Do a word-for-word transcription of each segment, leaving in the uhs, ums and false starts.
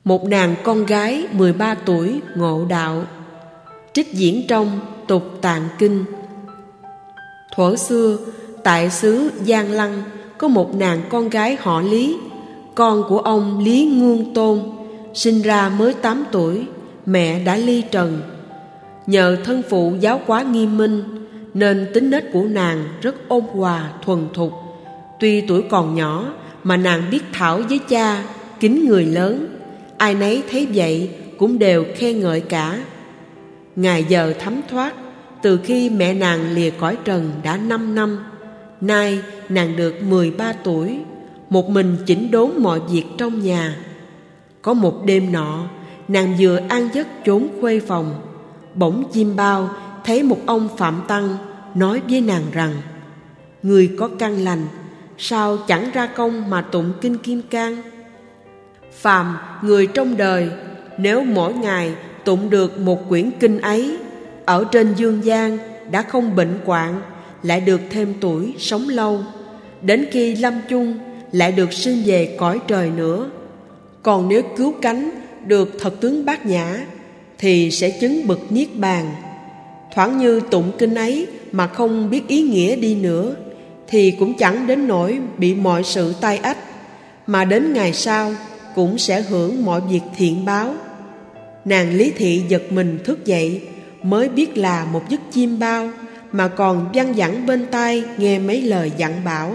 Một nàng con gái mười ba tuổi ngộ đạo. Trích diễn trong Tục Tạng Kinh. Thuở xưa, tại xứ Giang Lăng có một nàng con gái họ Lý, con của ông Lý Ngương Tôn, sinh ra mới tám tuổi, mẹ đã ly trần. Nhờ thân phụ giáo hóa nghiêm minh nên tính nết của nàng rất ôn hòa thuần thục. Tuy tuổi còn nhỏ mà nàng biết thảo với cha, kính người lớn. Ai nấy thấy vậy cũng đều khen ngợi cả. Ngày giờ thấm thoát, từ khi mẹ nàng lìa cõi trần đã năm năm. Nay nàng được mười ba tuổi, một mình chỉnh đốn mọi việc trong nhà. Có một đêm nọ, nàng vừa an giấc trốn khuê phòng, bỗng chim bao thấy một ông Phạm Tăng nói với nàng rằng: "Người có căn lành, sao chẳng ra công mà tụng kinh Kim Cang? Phàm người trong đời, nếu mỗi ngày tụng được một quyển kinh ấy, ở trên dương gian đã không bệnh hoạn, lại được thêm tuổi sống lâu, đến khi lâm chung lại được sinh về cõi trời nữa. Còn nếu cứu cánh được thật tướng Bát Nhã, thì sẽ chứng bậc niết bàn. Thoảng như tụng kinh ấy mà không biết ý nghĩa đi nữa, thì cũng chẳng đến nỗi bị mọi sự tai ách, mà đến ngày sau cũng sẽ hưởng mọi việc thiện báo." Nàng Lý Thị giật mình thức dậy, mới biết là một giấc chim bao, mà còn văng vẳng bên tai nghe mấy lời dặn bảo.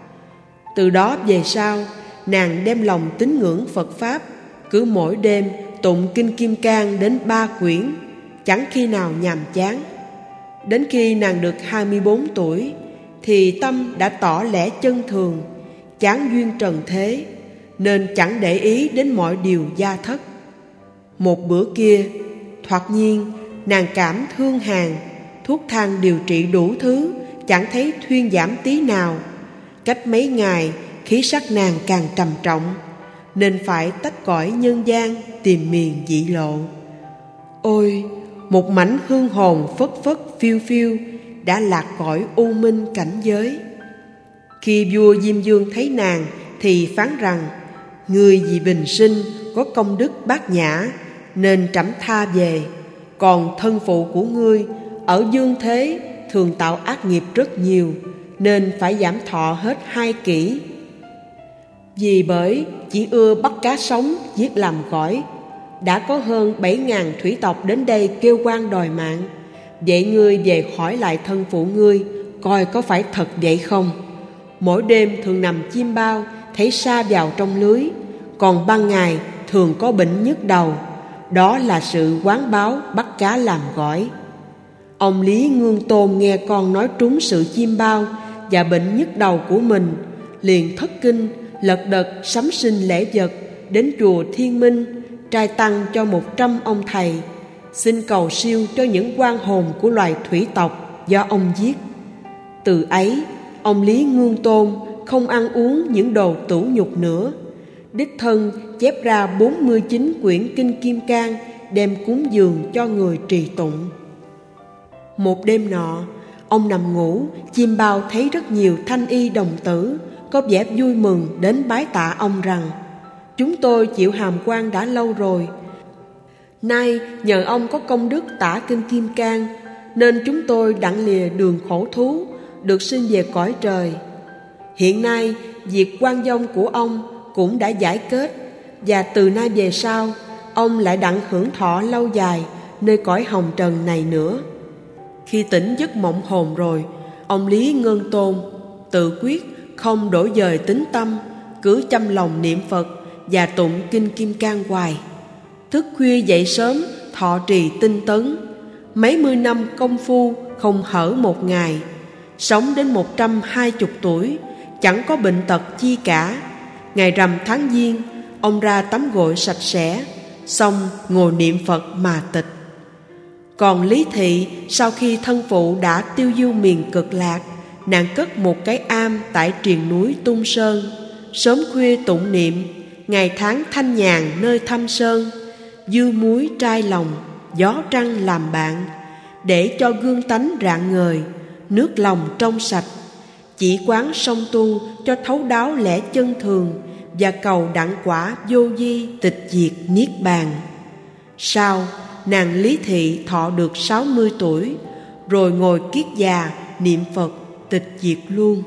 Từ đó về sau, nàng đem lòng tín ngưỡng Phật Pháp, cứ mỗi đêm tụng kinh Kim Cang đến ba quyển, chẳng khi nào nhàm chán. Đến khi nàng được hai mươi bốn tuổi, thì tâm đã tỏ lẽ chân thường, chán duyên trần thế, nên chẳng để ý đến mọi điều gia thất. Một bữa kia, thoạt nhiên nàng cảm thương hàn, thuốc thang điều trị đủ thứ, chẳng thấy thuyên giảm tí nào. Cách mấy ngày, khí sắc nàng càng trầm trọng, nên phải tách cõi nhân gian tìm miền dị lộ. Ôi, một mảnh hương hồn phất phất phiêu phiêu đã lạc cõi u minh cảnh giới. Khi vua Diêm Vương thấy nàng thì phán rằng: "Ngươi vì bình sinh có công đức bát nhã, nên trẫm tha về. Còn thân phụ của ngươi ở dương thế thường tạo ác nghiệp rất nhiều, nên phải giảm thọ hết hai kỷ. Vì bởi chỉ ưa bắt cá sống giết làm gỏi, đã có hơn bảy ngàn thủy tộc đến đây kêu oan đòi mạng. Vậy ngươi về hỏi lại thân phụ ngươi, coi có phải thật vậy không? Mỗi đêm thường nằm chim bao, thấy sa vào trong lưới, còn ban ngày thường có bệnh nhức đầu. Đó là sự oán báo bắt cá làm gỏi." Ông Lý Ngương Tôn nghe con nói trúng sự chim bao và bệnh nhức đầu của mình, liền thất kinh, lật đật sắm sinh lễ vật, đến chùa Thiên Minh trai tăng cho một trăm ông thầy, xin cầu siêu cho những oan hồn của loài thủy tộc do ông giết. Từ ấy, ông Lý Ngương Tôn không ăn uống những đồ tửu nhục nữa, đích thân chép ra bốn mươi chín quyển kinh Kim Cang đem cúng dường cho người trì tụng. Một đêm nọ, ông nằm ngủ, chim bao thấy rất nhiều thanh y đồng tử có vẻ vui mừng đến bái tạ ông rằng: "Chúng tôi chịu hàm quan đã lâu rồi. Nay nhờ ông có công đức tả kinh Kim Cang, nên chúng tôi đặng lìa đường khổ thú, được sinh về cõi trời. Hiện nay việc quan vong của ông cũng đã giải kết, và từ nay về sau ông lại đặng hưởng thọ lâu dài nơi cõi hồng trần này nữa." Khi tỉnh giấc mộng hồn rồi, ông Lý Ngân Tôn tự quyết không đổi dời tính tâm, cứ chăm lòng niệm Phật và tụng kinh Kim Cang hoài. Thức khuya dậy sớm, thọ trì tinh tấn, mấy mươi năm công phu không hở một ngày, sống đến một trăm hai chục tuổi, chẳng có bệnh tật chi cả. Ngày rằm tháng giêng, ông ra tắm gội sạch sẽ, xong ngồi niệm Phật mà tịch. Còn Lý Thị, sau khi thân phụ đã tiêu diêu miền Cực Lạc, nàng cất một cái am tại triền núi Tung Sơn, sớm khuya tụng niệm, ngày tháng thanh nhàn nơi thâm sơn, dư muối trai lòng, gió trăng làm bạn, để cho gương tánh rạng ngời, nước lòng trong sạch. Chỉ quán song tu cho thấu đáo lẽ chân thường, và cầu đặng quả vô vi tịch diệt niết bàn. Sau, nàng Lý Thị thọ được sáu mươi tuổi, rồi ngồi kiết già niệm Phật tịch diệt luôn.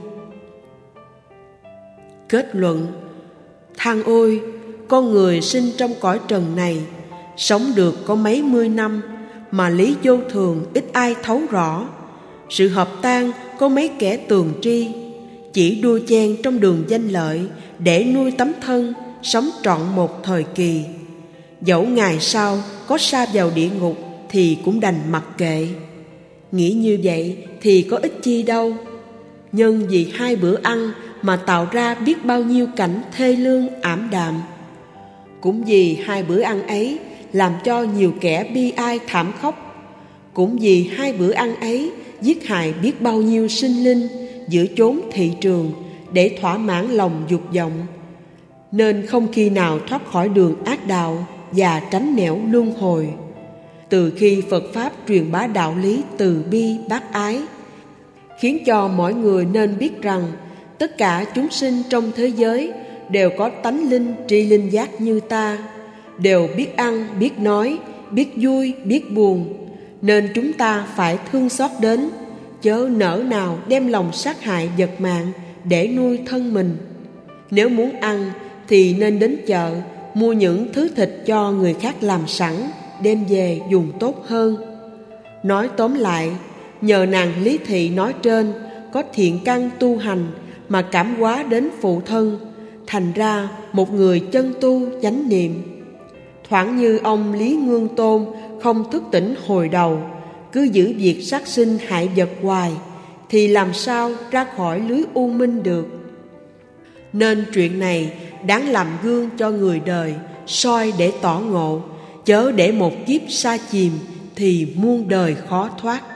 Kết luận: than ôi, con người sinh trong cõi trần này, sống được có mấy mươi năm mà lý vô thường ít ai thấu rõ. Sự hợp tan có mấy kẻ tường tri, chỉ đua chen trong đường danh lợi để nuôi tấm thân, sống trọn một thời kỳ. Dẫu ngày sau có sa vào địa ngục thì cũng đành mặc kệ. Nghĩ như vậy thì có ích chi đâu. Nhân vì hai bữa ăn mà tạo ra biết bao nhiêu cảnh thê lương ảm đạm. Cũng vì hai bữa ăn ấy làm cho nhiều kẻ bi ai thảm khóc. Cũng vì hai bữa ăn ấy giết hại biết bao nhiêu sinh linh giữa chốn thị trường để thỏa mãn lòng dục vọng, nên không khi nào thoát khỏi đường ác đạo và tránh nẻo luân hồi. Từ khi Phật Pháp truyền bá đạo lý từ bi bác ái, khiến cho mọi người nên biết rằng tất cả chúng sinh trong thế giới đều có tánh linh tri linh giác như ta, đều biết ăn, biết nói, biết vui, biết buồn, nên chúng ta phải thương xót đến, chớ nỡ nào đem lòng sát hại vật mạng để nuôi thân mình. Nếu muốn ăn thì nên đến chợ mua những thứ thịt cho người khác làm sẵn, đem về dùng tốt hơn. Nói tóm lại, nhờ nàng Lý Thị nói trên có thiện căn tu hành mà cảm hóa đến phụ thân, thành ra một người chân tu chánh niệm. Thoảng như ông Lý Ngương Tôn không thức tỉnh hồi đầu, cứ giữ việc sát sinh hại vật hoài, thì làm sao ra khỏi lưới u minh được. Nên chuyện này đáng làm gương cho người đời, soi để tỏ ngộ, chớ để một kiếp sa chìm thì muôn đời khó thoát.